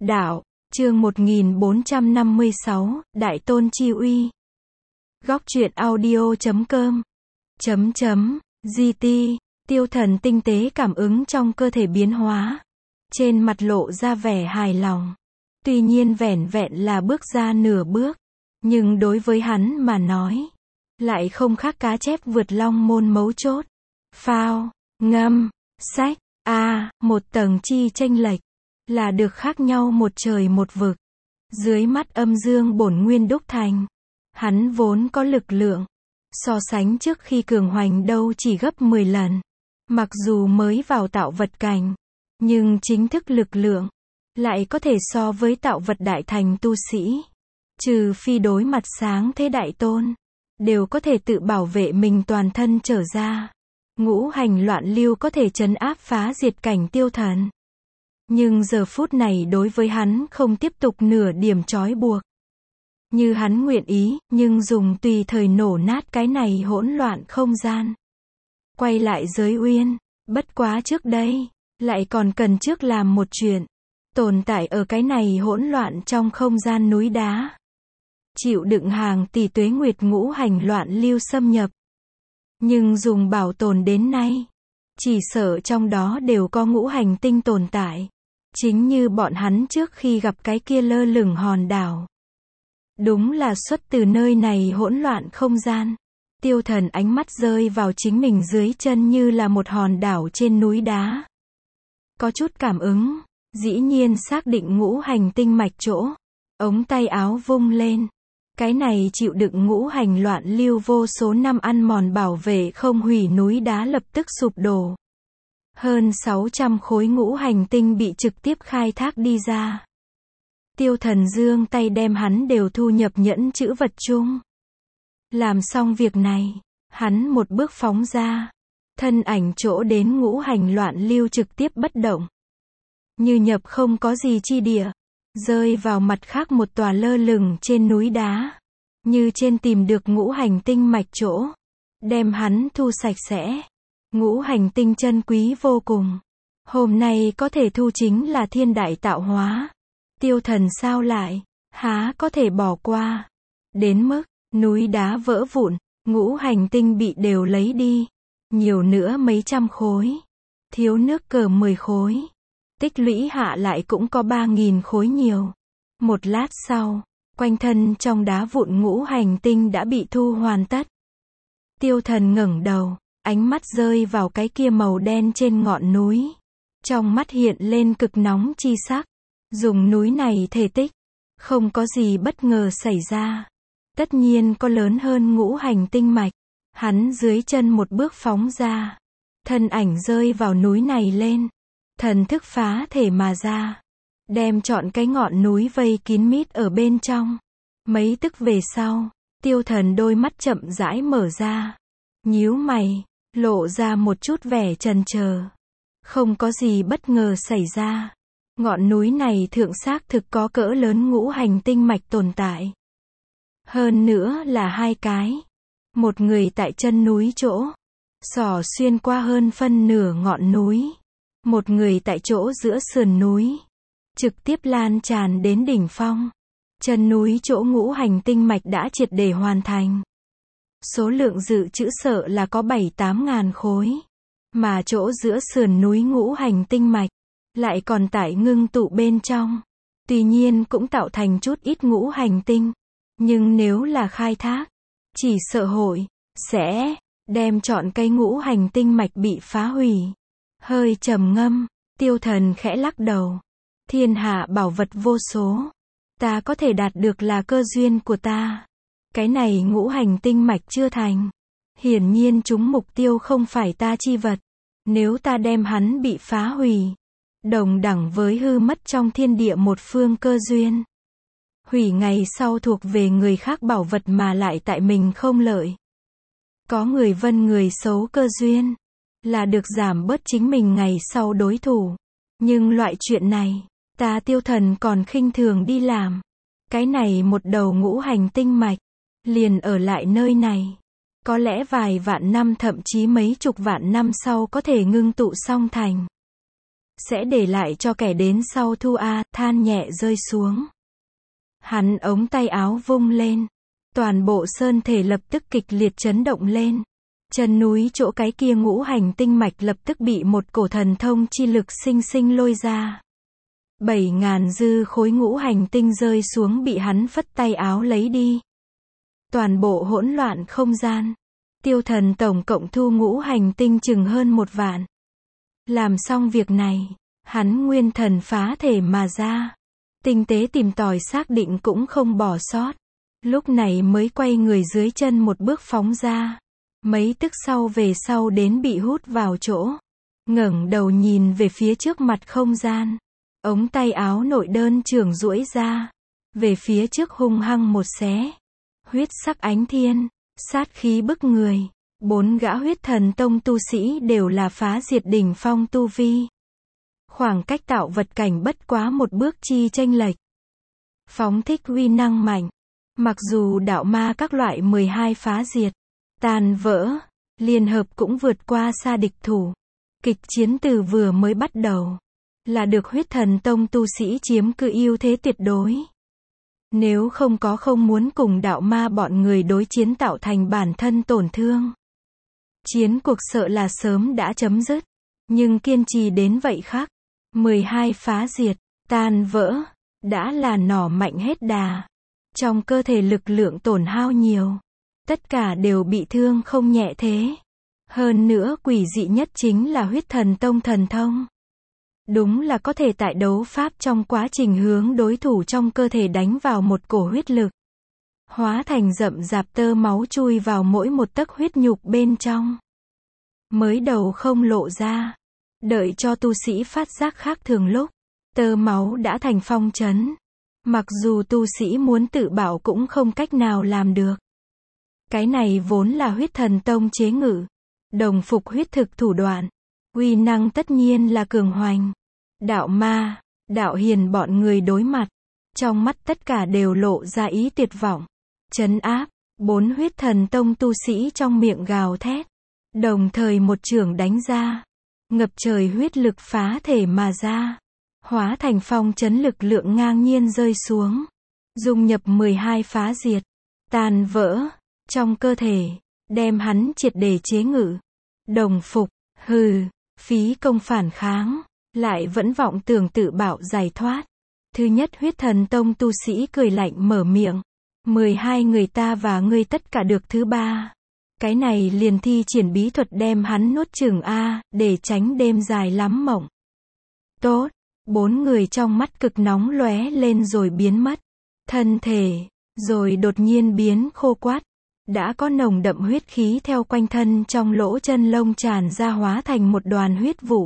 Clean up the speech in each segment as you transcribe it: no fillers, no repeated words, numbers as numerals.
Đạo, chương 1456, Đại Tôn Chi Uy. Góc truyện audio.com GT, Tiêu Thần tinh tế cảm ứng trong cơ thể biến hóa. Trên mặt lộ ra vẻ hài lòng. Tuy nhiên vẻn vẹn là bước ra nửa bước. Nhưng đối với hắn mà nói, lại không khác cá chép vượt long môn mấu chốt. Phao, ngâm, sách, một tầng chi chênh lệch. Là được khác nhau một trời một vực. Dưới mắt âm dương bổn nguyên đúc thành. Hắn vốn có lực lượng. So sánh trước khi cường hoành đâu chỉ gấp 10 lần. Mặc dù mới vào tạo vật cảnh. Nhưng chính thức lực lượng. Lại có thể so với tạo vật đại thành tu sĩ. Trừ phi đối mặt sáng thế đại tôn. Đều có thể tự bảo vệ mình toàn thân trở ra. Ngũ hành loạn lưu có thể trấn áp phá diệt cảnh Tiêu Thần. Nhưng giờ phút này đối với hắn không tiếp tục nửa điểm trói buộc. Như hắn nguyện ý, nhưng dùng tùy thời nổ nát cái này hỗn loạn không gian. Quay lại giới uyên, bất quá trước đây, lại còn cần trước làm một chuyện. Tồn tại ở cái này hỗn loạn trong không gian núi đá. Chịu đựng hàng tỷ tuế nguyệt ngũ hành loạn lưu xâm nhập. Nhưng dùng bảo tồn đến nay, chỉ sợ trong đó đều có ngũ hành tinh tồn tại. Chính như bọn hắn trước khi gặp cái kia lơ lửng hòn đảo. Đúng là xuất từ nơi này hỗn loạn không gian. Tiêu Thần ánh mắt rơi vào chính mình dưới chân như là một hòn đảo trên núi đá. Có chút cảm ứng, dĩ nhiên xác định ngũ hành tinh mạch chỗ. Ống tay áo vung lên. Cái này chịu đựng ngũ hành loạn lưu vô số năm ăn mòn bảo vệ không hủy núi đá lập tức sụp đổ. Hơn 600 khối ngũ hành tinh bị trực tiếp khai thác đi ra. Tiêu Thần giương tay đem hắn đều thu nhập nhẫn chữ vật chung. Làm xong việc này, hắn một bước phóng ra. Thân ảnh chỗ đến ngũ hành loạn lưu trực tiếp bất động. Như nhập không có gì chi địa. Rơi vào mặt khác một tòa lơ lửng trên núi đá. Như trên tìm được ngũ hành tinh mạch chỗ. Đem hắn thu sạch sẽ. Ngũ hành tinh chân quý vô cùng. Hôm nay có thể thu chính là thiên đại tạo hóa. Tiêu Thần sao lại, há có thể bỏ qua. Đến mức, núi đá vỡ vụn, ngũ hành tinh bị đều lấy đi. Nhiều nữa mấy trăm khối. Thiếu nước cờ 10 khối. Tích lũy hạ lại cũng có 3.000 khối nhiều. Một lát sau, quanh thân trong đá vụn ngũ hành tinh đã bị thu hoàn tất. Tiêu Thần ngẩng đầu. Ánh mắt rơi vào cái kia màu đen trên ngọn núi. Trong mắt hiện lên cực nóng chi sắc. Dùng núi này thể tích. Không có gì bất ngờ xảy ra. Tất nhiên có lớn hơn ngũ hành tinh mạch. Hắn dưới chân một bước phóng ra. Thân ảnh rơi vào núi này lên. Thần thức phá thể mà ra. Đem trọn cái ngọn núi vây kín mít ở bên trong. Mấy tức về sau, Tiêu Thần đôi mắt chậm rãi mở ra. Nhíu mày. Lộ ra một chút vẻ chần chờ. Không có gì bất ngờ xảy ra. Ngọn núi này thượng xác thực có cỡ lớn ngũ hành tinh mạch tồn tại. Hơn nữa là hai cái. Một người tại chân núi chỗ. Xỏ xuyên qua hơn phân nửa ngọn núi. Một người tại chỗ giữa sườn núi. Trực tiếp lan tràn đến đỉnh phong. Chân núi chỗ ngũ hành tinh mạch đã triệt để hoàn thành. Số lượng dự trữ sợ là có 7-8 ngàn khối. Mà chỗ giữa sườn núi ngũ hành tinh mạch. Lại còn tải ngưng tụ bên trong. Tuy nhiên cũng tạo thành chút ít ngũ hành tinh. Nhưng nếu là khai thác. Chỉ sợ hội. Sẽ. Đem trọn cây ngũ hành tinh mạch bị phá hủy. Hơi trầm ngâm. Tiêu Thần khẽ lắc đầu. Thiên hạ bảo vật vô số. Ta có thể đạt được là cơ duyên của ta. Cái này ngũ hành tinh mạch chưa thành. Hiển nhiên chúng mục tiêu không phải ta chi vật. Nếu ta đem hắn bị phá hủy. Đồng đẳng với hư mất trong thiên địa một phương cơ duyên. Hủy ngày sau thuộc về người khác bảo vật mà lại tại mình không lợi. Có người vân người xấu cơ duyên. Là được giảm bớt chính mình ngày sau đối thủ. Nhưng loại chuyện này, ta Tiêu Thần còn khinh thường đi làm. Cái này một đầu ngũ hành tinh mạch. Liền ở lại nơi này. Có lẽ vài vạn năm thậm chí mấy chục vạn năm sau có thể ngưng tụ xong thành. sẽ để lại cho kẻ đến sau thu a, than nhẹ rơi xuống. Hắn ống tay áo vung lên. Toàn bộ sơn thể lập tức kịch liệt chấn động lên. Chân núi chỗ cái kia ngũ hành tinh mạch lập tức bị một cổ thần thông chi lực sinh sinh lôi ra. 7.000 dư khối ngũ hành tinh rơi xuống bị hắn phất tay áo lấy đi. Toàn bộ hỗn loạn không gian. Tiêu Thần tổng cộng thu ngũ hành tinh chừng hơn 1 vạn. Làm xong việc này, hắn nguyên thần phá thể mà ra. Tinh tế tìm tòi xác định cũng không bỏ sót. Lúc này mới quay người dưới chân một bước phóng ra. Mấy tức sau về sau đến bị hút vào chỗ. Ngẩng đầu nhìn về phía trước mặt không gian. Ống tay áo nội đơn trường duỗi ra. Về phía trước hung hăng một xé. Huyết sắc ánh thiên. Sát khí bức người. 4 gã huyết thần tông tu sĩ đều là phá diệt đỉnh phong tu vi. Khoảng cách tạo vật cảnh bất quá một bước chi chênh lệch. Phóng thích uy năng mạnh. Mặc dù đạo ma các loại 12 phá diệt, tàn vỡ, liên hợp cũng vượt qua xa địch thủ. Kịch chiến từ vừa mới bắt đầu, là được huyết thần tông tu sĩ chiếm cứ ưu thế tuyệt đối. Nếu không muốn cùng đạo ma bọn người đối chiến tạo thành bản thân tổn thương. Chiến cuộc sợ là sớm đã chấm dứt. Nhưng kiên trì đến vậy khác. 12 phá diệt, tan vỡ, đã là nỏ mạnh hết đà. Trong cơ thể lực lượng tổn hao nhiều. Tất cả đều bị thương không nhẹ thế. Hơn nữa quỷ dị nhất chính là huyết thần tông thần thông. Đúng là có thể tại đấu pháp trong quá trình hướng đối thủ trong cơ thể đánh vào một cổ huyết lực. Hóa thành rậm rạp tơ máu chui vào mỗi một tấc huyết nhục bên trong. Mới đầu không lộ ra. Đợi cho tu sĩ phát giác khác thường lúc. Tơ máu đã thành phong trấn. Mặc dù tu sĩ muốn tự bảo cũng không cách nào làm được. Cái này vốn là huyết thần tông chế ngự. Đồng phục huyết thực thủ đoạn. Uy năng tất nhiên là cường hoành. Đạo ma, đạo hiền bọn người đối mặt. Trong mắt tất cả đều lộ ra ý tuyệt vọng. Trấn áp, 4 huyết thần tông tu sĩ trong miệng gào thét. Đồng thời một chưởng đánh ra. Ngập trời huyết lực phá thể mà ra. Hóa thành phong trấn lực lượng ngang nhiên rơi xuống. Dung nhập 12 phá diệt. Tàn vỡ. Trong cơ thể. Đem hắn triệt để chế ngự. Đồng phục. Hừ. Phí công phản kháng. Lại vẫn vọng tưởng tự bảo giải thoát. Thứ nhất huyết thần tông tu sĩ cười lạnh mở miệng. 12 người ta và ngươi tất cả được thứ 3. Cái này liền thi triển bí thuật đem hắn nuốt chửng a, để tránh đêm dài lắm mộng. Tốt. 4 người trong mắt cực nóng lóe lên rồi biến mất. Thân thể. Rồi đột nhiên biến khô quắt. Đã có nồng đậm huyết khí theo quanh thân trong lỗ chân lông tràn ra hóa thành một đoàn huyết vụ.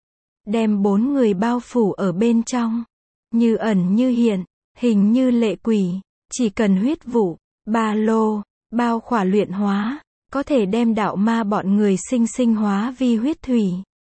Đem 4 người bao phủ ở bên trong. Như ẩn như hiện. Hình như lệ quỷ. Chỉ cần huyết vụ, ba lô, bao khỏa luyện hóa. Có thể đem đạo ma bọn người sinh sinh hóa vi huyết thủy.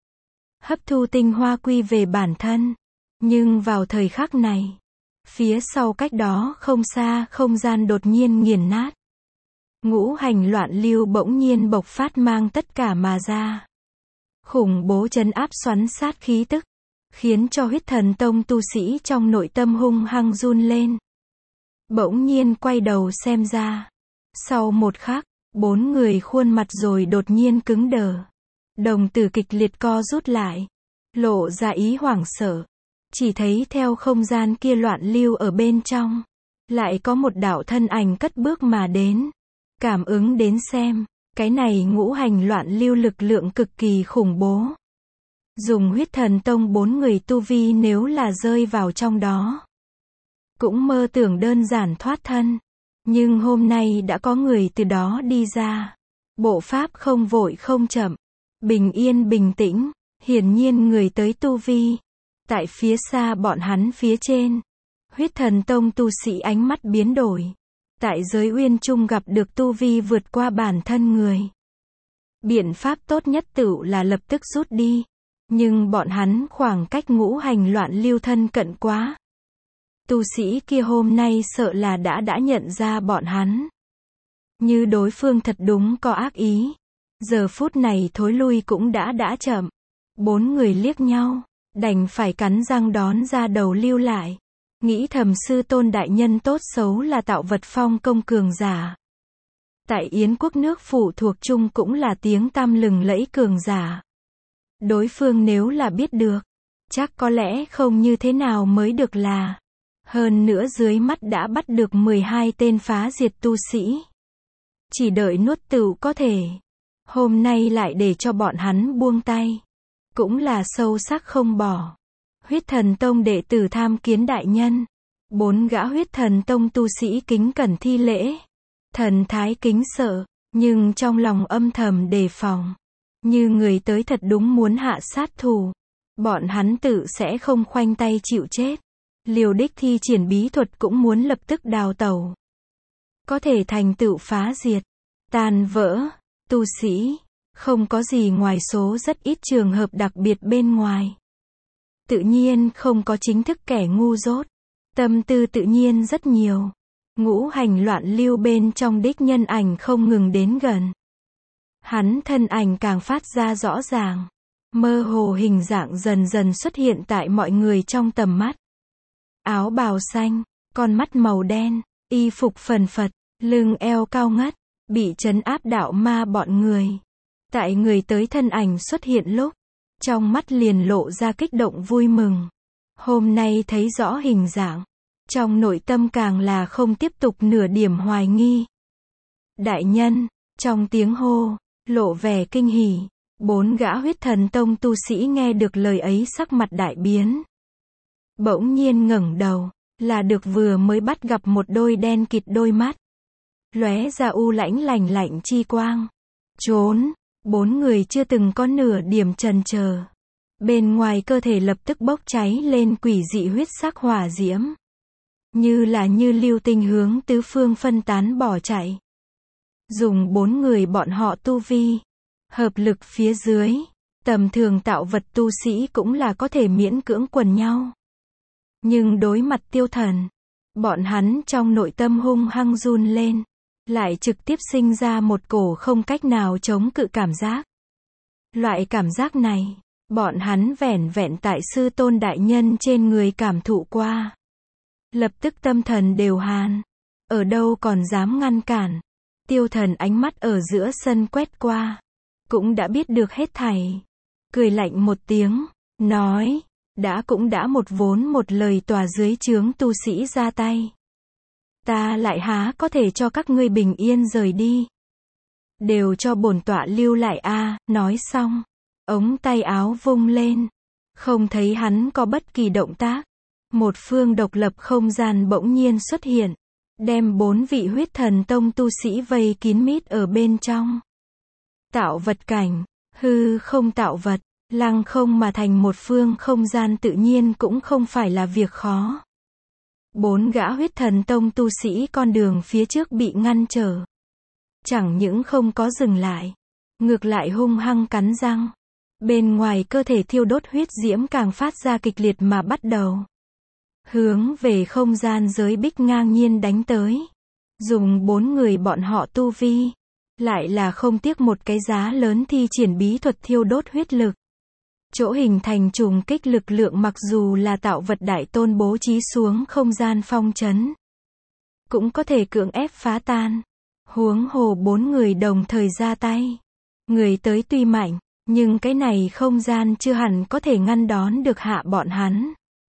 Hấp thu tinh hoa quy về bản thân. Nhưng vào thời khắc này, phía sau cách đó không xa không gian đột nhiên nghiền nát. Ngũ hành loạn lưu bỗng nhiên bộc phát mang tất cả mà ra. Khủng bố trấn áp xoắn sát khí tức. Khiến cho huyết thần tông tu sĩ trong nội tâm hung hăng run lên. Bỗng nhiên quay đầu xem ra. Sau một khắc, 4 người khuôn mặt rồi đột nhiên cứng đờ. Đồng tử kịch liệt co rút lại. Lộ ra ý hoảng sợ. Chỉ thấy theo không gian kia loạn lưu ở bên trong. Lại có một đạo thân ảnh cất bước mà đến. Cảm ứng đến xem. Cái này ngũ hành loạn lưu lực lượng cực kỳ khủng bố. Dùng huyết thần tông 4 người tu vi nếu là rơi vào trong đó. Cũng mơ tưởng đơn giản thoát thân. Nhưng hôm nay đã có người từ đó đi ra. Bộ pháp không vội không chậm. Bình yên bình tĩnh. Hiển nhiên người tới tu vi. Tại phía xa bọn hắn phía trên. Huyết thần tông tu sĩ ánh mắt biến đổi. Tại giới uyên trung gặp được tu vi vượt qua bản thân người. Biện pháp tốt nhất tựu là lập tức rút đi. Nhưng bọn hắn khoảng cách ngũ hành loạn lưu thân cận quá. Tu sĩ kia hôm nay sợ là đã nhận ra bọn hắn. Như đối phương thật đúng có ác ý. Giờ phút này thối lui cũng đã chậm. 4 người liếc nhau. đành phải cắn răng đón ra đầu lưu lại. Nghĩ thầm sư tôn đại nhân tốt xấu là tạo vật phong công cường giả. Tại Yến quốc nước phụ thuộc chung cũng là tiếng tăm lừng lẫy cường giả. Đối phương nếu là biết được, chắc có lẽ không như thế nào mới được là. Hơn nữa dưới mắt đã bắt được 12 tên phá diệt tu sĩ. Chỉ đợi nuốt tửu có thể. Hôm nay lại để cho bọn hắn buông tay. Cũng là sâu sắc không bỏ. Huyết Thần Tông đệ tử tham kiến đại nhân. 4 gã Huyết Thần Tông tu sĩ kính cẩn thi lễ. Thần thái kính sợ, nhưng trong lòng âm thầm đề phòng. Như người tới thật đúng muốn hạ sát thủ. Bọn hắn tự sẽ không khoanh tay chịu chết. Liều đích thi triển bí thuật cũng muốn lập tức đào tẩu. Có thể thành tựu phá diệt, tan vỡ, tu sĩ, không có gì ngoài số rất ít trường hợp đặc biệt bên ngoài. Tự nhiên không có chính thức kẻ ngu dốt. Tâm tư tự nhiên rất nhiều. Ngũ hành loạn lưu bên trong đích nhân ảnh không ngừng đến gần. Hắn thân ảnh càng phát ra rõ ràng. Mơ hồ hình dạng dần dần xuất hiện tại mọi người trong tầm mắt. Áo bào xanh, con mắt màu đen, y phục phần phật, lưng eo cao ngất, bị trấn áp đạo ma bọn người. Tại người tới thân ảnh xuất hiện lúc, trong mắt liền lộ ra kích động vui mừng. Hôm nay thấy rõ hình dạng, trong nội tâm càng là không tiếp tục nửa điểm hoài nghi. Đại nhân, trong tiếng hô, lộ vẻ kinh hỉ. 4 gã Huyết Thần Tông tu sĩ nghe được lời ấy sắc mặt đại biến. Bỗng nhiên ngẩng đầu, là được vừa mới bắt gặp một đôi đen kịt đôi mắt. Lóe ra u lãnh lạnh lạnh chi quang. Trốn, 4 người chưa từng có nửa điểm chần chờ. Bên ngoài cơ thể lập tức bốc cháy lên quỷ dị huyết sắc hỏa diễm. Như là như lưu tinh hướng tứ phương phân tán bỏ chạy. Dùng 4 người bọn họ tu vi. Hợp lực phía dưới, tầm thường tạo vật tu sĩ cũng là có thể miễn cưỡng quần nhau. Nhưng đối mặt tiêu thần, bọn hắn trong nội tâm hung hăng run lên, lại trực tiếp sinh ra một cổ không cách nào chống cự cảm giác. Loại cảm giác này, bọn hắn vẻn vẹn tại sư tôn đại nhân trên người cảm thụ qua. Lập tức tâm thần đều hàn, ở đâu còn dám ngăn cản. Tiêu thần ánh mắt ở giữa sân quét qua. Cũng đã biết được hết thảy. Cười lạnh một tiếng, nói, cũng đã một vốn một lời tòa dưới trướng tu sĩ ra tay. Ta lại há có thể cho các ngươi bình yên rời đi. Đều cho bổn tọa lưu lại a. Nói xong, ống tay áo vung lên. Không thấy hắn có bất kỳ động tác. Một phương độc lập không gian bỗng nhiên xuất hiện. Đem 4 vị Huyết Thần Tông tu sĩ vây kín mít ở bên trong. Tạo vật cảnh, hư không tạo vật, lăng không mà thành một phương không gian tự nhiên cũng không phải là việc khó. 4 gã Huyết Thần Tông tu sĩ con đường phía trước bị ngăn trở. Chẳng những không có dừng lại, ngược lại hung hăng cắn răng. Bên ngoài cơ thể thiêu đốt huyết diễm càng phát ra kịch liệt mà bắt đầu. Hướng về không gian giới bích ngang nhiên đánh tới. Dùng 4 người bọn họ tu vi. Lại là không tiếc một cái giá lớn thi triển bí thuật thiêu đốt huyết lực. Chỗ hình thành trùng kích lực lượng mặc dù là tạo vật đại tôn bố trí xuống không gian phong trấn. Cũng có thể cưỡng ép phá tan. Huống hồ 4 người đồng thời ra tay. Người tới tuy mạnh, nhưng cái này không gian chưa hẳn có thể ngăn đón được hạ bọn hắn.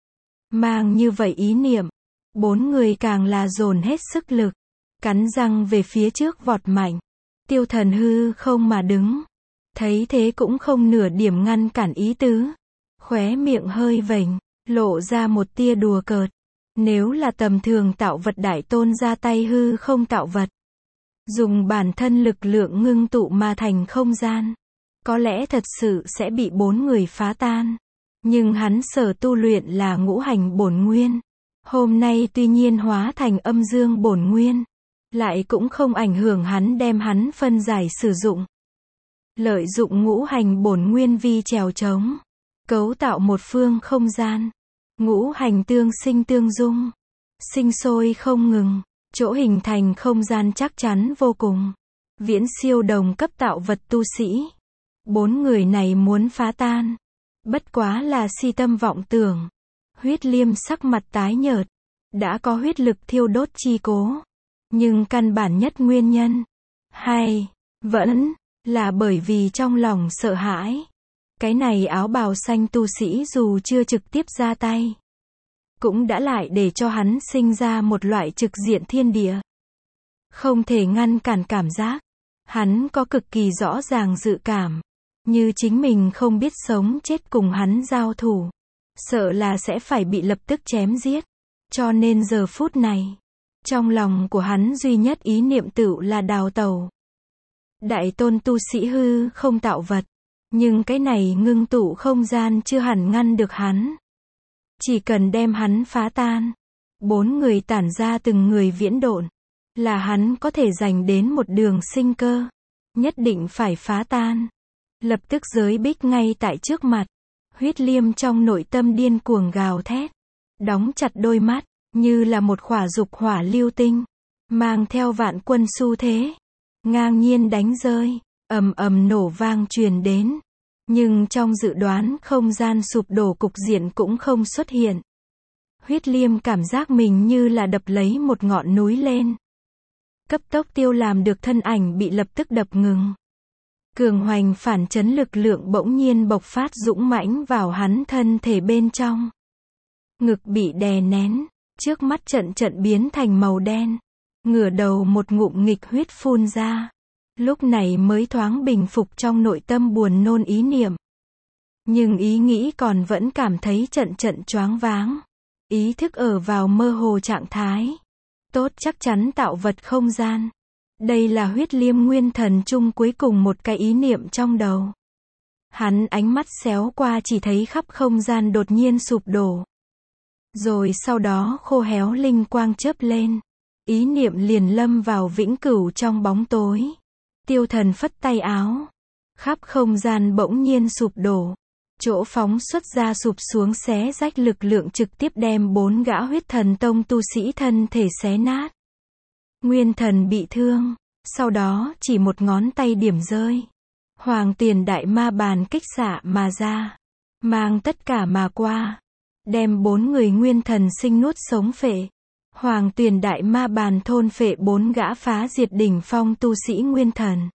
Mang như vậy ý niệm, 4 người càng là dồn hết sức lực. Cắn răng về phía trước vọt mạnh. Tiêu thần hư không mà đứng. Thấy thế cũng không nửa điểm ngăn cản ý tứ. Khóe miệng hơi vểnh, lộ ra một tia đùa cợt. Nếu là tầm thường tạo vật đại tôn ra tay hư không tạo vật. Dùng bản thân lực lượng ngưng tụ mà thành không gian. Có lẽ thật sự sẽ bị 4 người phá tan. Nhưng hắn sở tu luyện là ngũ hành bổn nguyên. Hôm nay tuy nhiên hóa thành âm dương bổn nguyên. Lại cũng không ảnh hưởng hắn đem hắn phân giải sử dụng. Lợi dụng ngũ hành bổn nguyên vi trèo trống. Cấu tạo một phương không gian. Ngũ hành tương sinh tương dung. Sinh sôi không ngừng. Chỗ hình thành không gian chắc chắn vô cùng. Viễn siêu đồng cấp tạo vật tu sĩ. 4 người này muốn phá tan. Bất quá là si tâm vọng tưởng. Huyết Liêm sắc mặt tái nhợt, đã có huyết lực thiêu đốt chi cố. Nhưng căn bản nhất nguyên nhân, hay, vẫn, là bởi vì trong lòng sợ hãi. Cái này áo bào xanh tu sĩ dù chưa trực tiếp ra tay, cũng đã lại để cho hắn sinh ra một loại trực diện thiên địa. Không thể ngăn cản cảm giác. Hắn có cực kỳ rõ ràng dự cảm. Như chính mình không biết sống chết cùng hắn giao thủ. Sợ là sẽ phải bị lập tức chém giết. Cho nên giờ phút này, trong lòng của hắn duy nhất ý niệm tựu là đào tẩu. Đại tôn tu sĩ hư không tạo vật. Nhưng cái này ngưng tụ không gian chưa hẳn ngăn được hắn. Chỉ cần đem hắn phá tan. 4 người tản ra từng người viễn độn. Là hắn có thể giành đến một đường sinh cơ. Nhất định phải phá tan. Lập tức giới bích ngay tại trước mặt. Huyết Liêm trong nội tâm điên cuồng gào thét. Đóng chặt đôi mắt, như là một khỏa dục hỏa lưu tinh. Mang theo vạn quân xu thế. Ngang nhiên đánh rơi, ầm ầm nổ vang truyền đến. Nhưng trong dự đoán không gian sụp đổ cục diện cũng không xuất hiện. Huyết Liêm cảm giác mình như là đập lấy một ngọn núi lên. Cấp tốc tiêu làm được thân ảnh bị lập tức đập ngừng. Cường hoành phản chấn lực lượng bỗng nhiên bộc phát dũng mãnh vào hắn thân thể bên trong. Ngực bị đè nén, trước mắt trận biến thành màu đen. Ngửa đầu một ngụm nghịch huyết phun ra. Lúc này mới thoáng bình phục trong nội tâm buồn nôn ý niệm. Nhưng ý nghĩ còn vẫn cảm thấy trận choáng váng. Ý thức ở vào mơ hồ trạng thái. Tốt chắc chắn tạo vật không gian. Đây là Huyết Liêm nguyên thần chung cuối cùng một cái ý niệm trong đầu. Hắn ánh mắt xéo qua chỉ thấy khắp không gian đột nhiên sụp đổ. Rồi sau đó khô héo linh quang chớp lên. Ý niệm liền lâm vào vĩnh cửu trong bóng tối. Tiêu Thần phất tay áo. Khắp không gian bỗng nhiên sụp đổ. Chỗ phóng xuất ra sụp xuống xé rách lực lượng trực tiếp đem 4 gã huyết thần tông tu sĩ thân thể xé nát. Nguyên thần bị thương. Sau đó chỉ một ngón tay điểm rơi. Hoàng Tiền Đại Ma Bàn kích xạ mà ra. Mang tất cả mà qua. Đem 4 người nguyên thần sinh nuốt sống phệ. Hoàng Tiền Đại Ma Bàn thôn phệ 4 gã phá diệt đỉnh phong tu sĩ nguyên thần.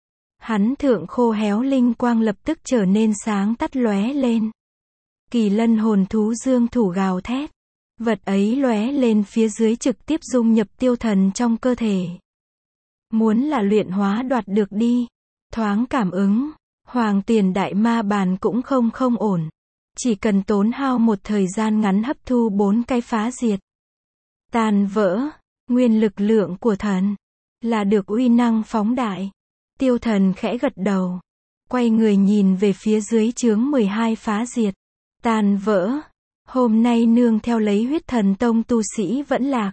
Hắn thượng khô héo linh quang lập tức trở nên sáng tắt lóe lên. Kỳ Lân hồn thú dương thủ gào thét. Vật ấy lóe lên phía dưới trực tiếp dung nhập Tiêu Thần trong cơ thể. Muốn là luyện hóa đoạt được đi. Thoáng cảm ứng, Hoàng Tiền Đại Ma Bàn cũng không ổn. Chỉ cần tốn hao một thời gian ngắn hấp thu 4 cái phá diệt. Tàn vỡ, nguyên lực lượng của thần. Là được uy năng phóng đại. Tiêu Thần khẽ gật đầu. Quay người nhìn về phía dưới chướng 12 phá diệt. Tàn vỡ. Hôm nay nương theo lấy huyết thần tông tu sĩ vẫn lạc.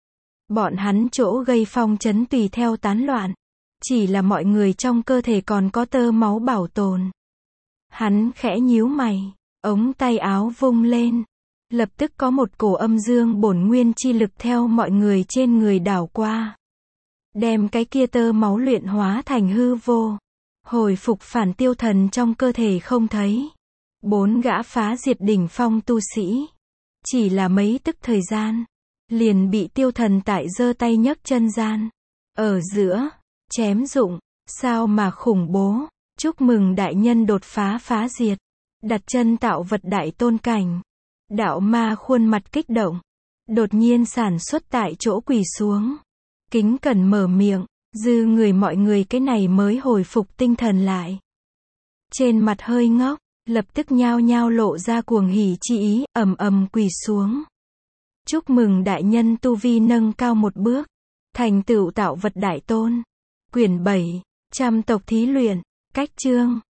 Bọn hắn chỗ gây phong chấn tùy theo tán loạn. Chỉ là mọi người trong cơ thể còn có tơ máu bảo tồn. Hắn khẽ nhíu mày. Ống tay áo vung lên. Lập tức có một cổ âm dương bổn nguyên chi lực theo mọi người trên người đảo qua. Đem cái kia tơ máu luyện hóa thành hư vô. Hồi phục phản Tiêu Thần trong cơ thể không thấy. 4 gã phá diệt đỉnh phong tu sĩ. Chỉ là mấy tức thời gian. Liền bị Tiêu Thần tại giơ tay nhấc chân gian. Ở giữa. Chém dụng. Sao mà khủng bố. Chúc mừng đại nhân đột phá phá diệt. Đặt chân tạo vật đại tôn cảnh. Đạo ma khuôn mặt kích động. Đột nhiên sản xuất tại chỗ quỳ xuống. Kính cẩn mở miệng. Dư người mọi người cái này mới hồi phục tinh thần lại. Trên mặt hơi ngốc. Lập tức nhao nhao lộ ra cuồng hỉ chi ý. Ầm quỳ xuống. Chúc mừng đại nhân tu vi nâng cao một bước. Thành tựu tạo vật đại tôn. Quyển 7. Trăm tộc thí luyện. Cách chương.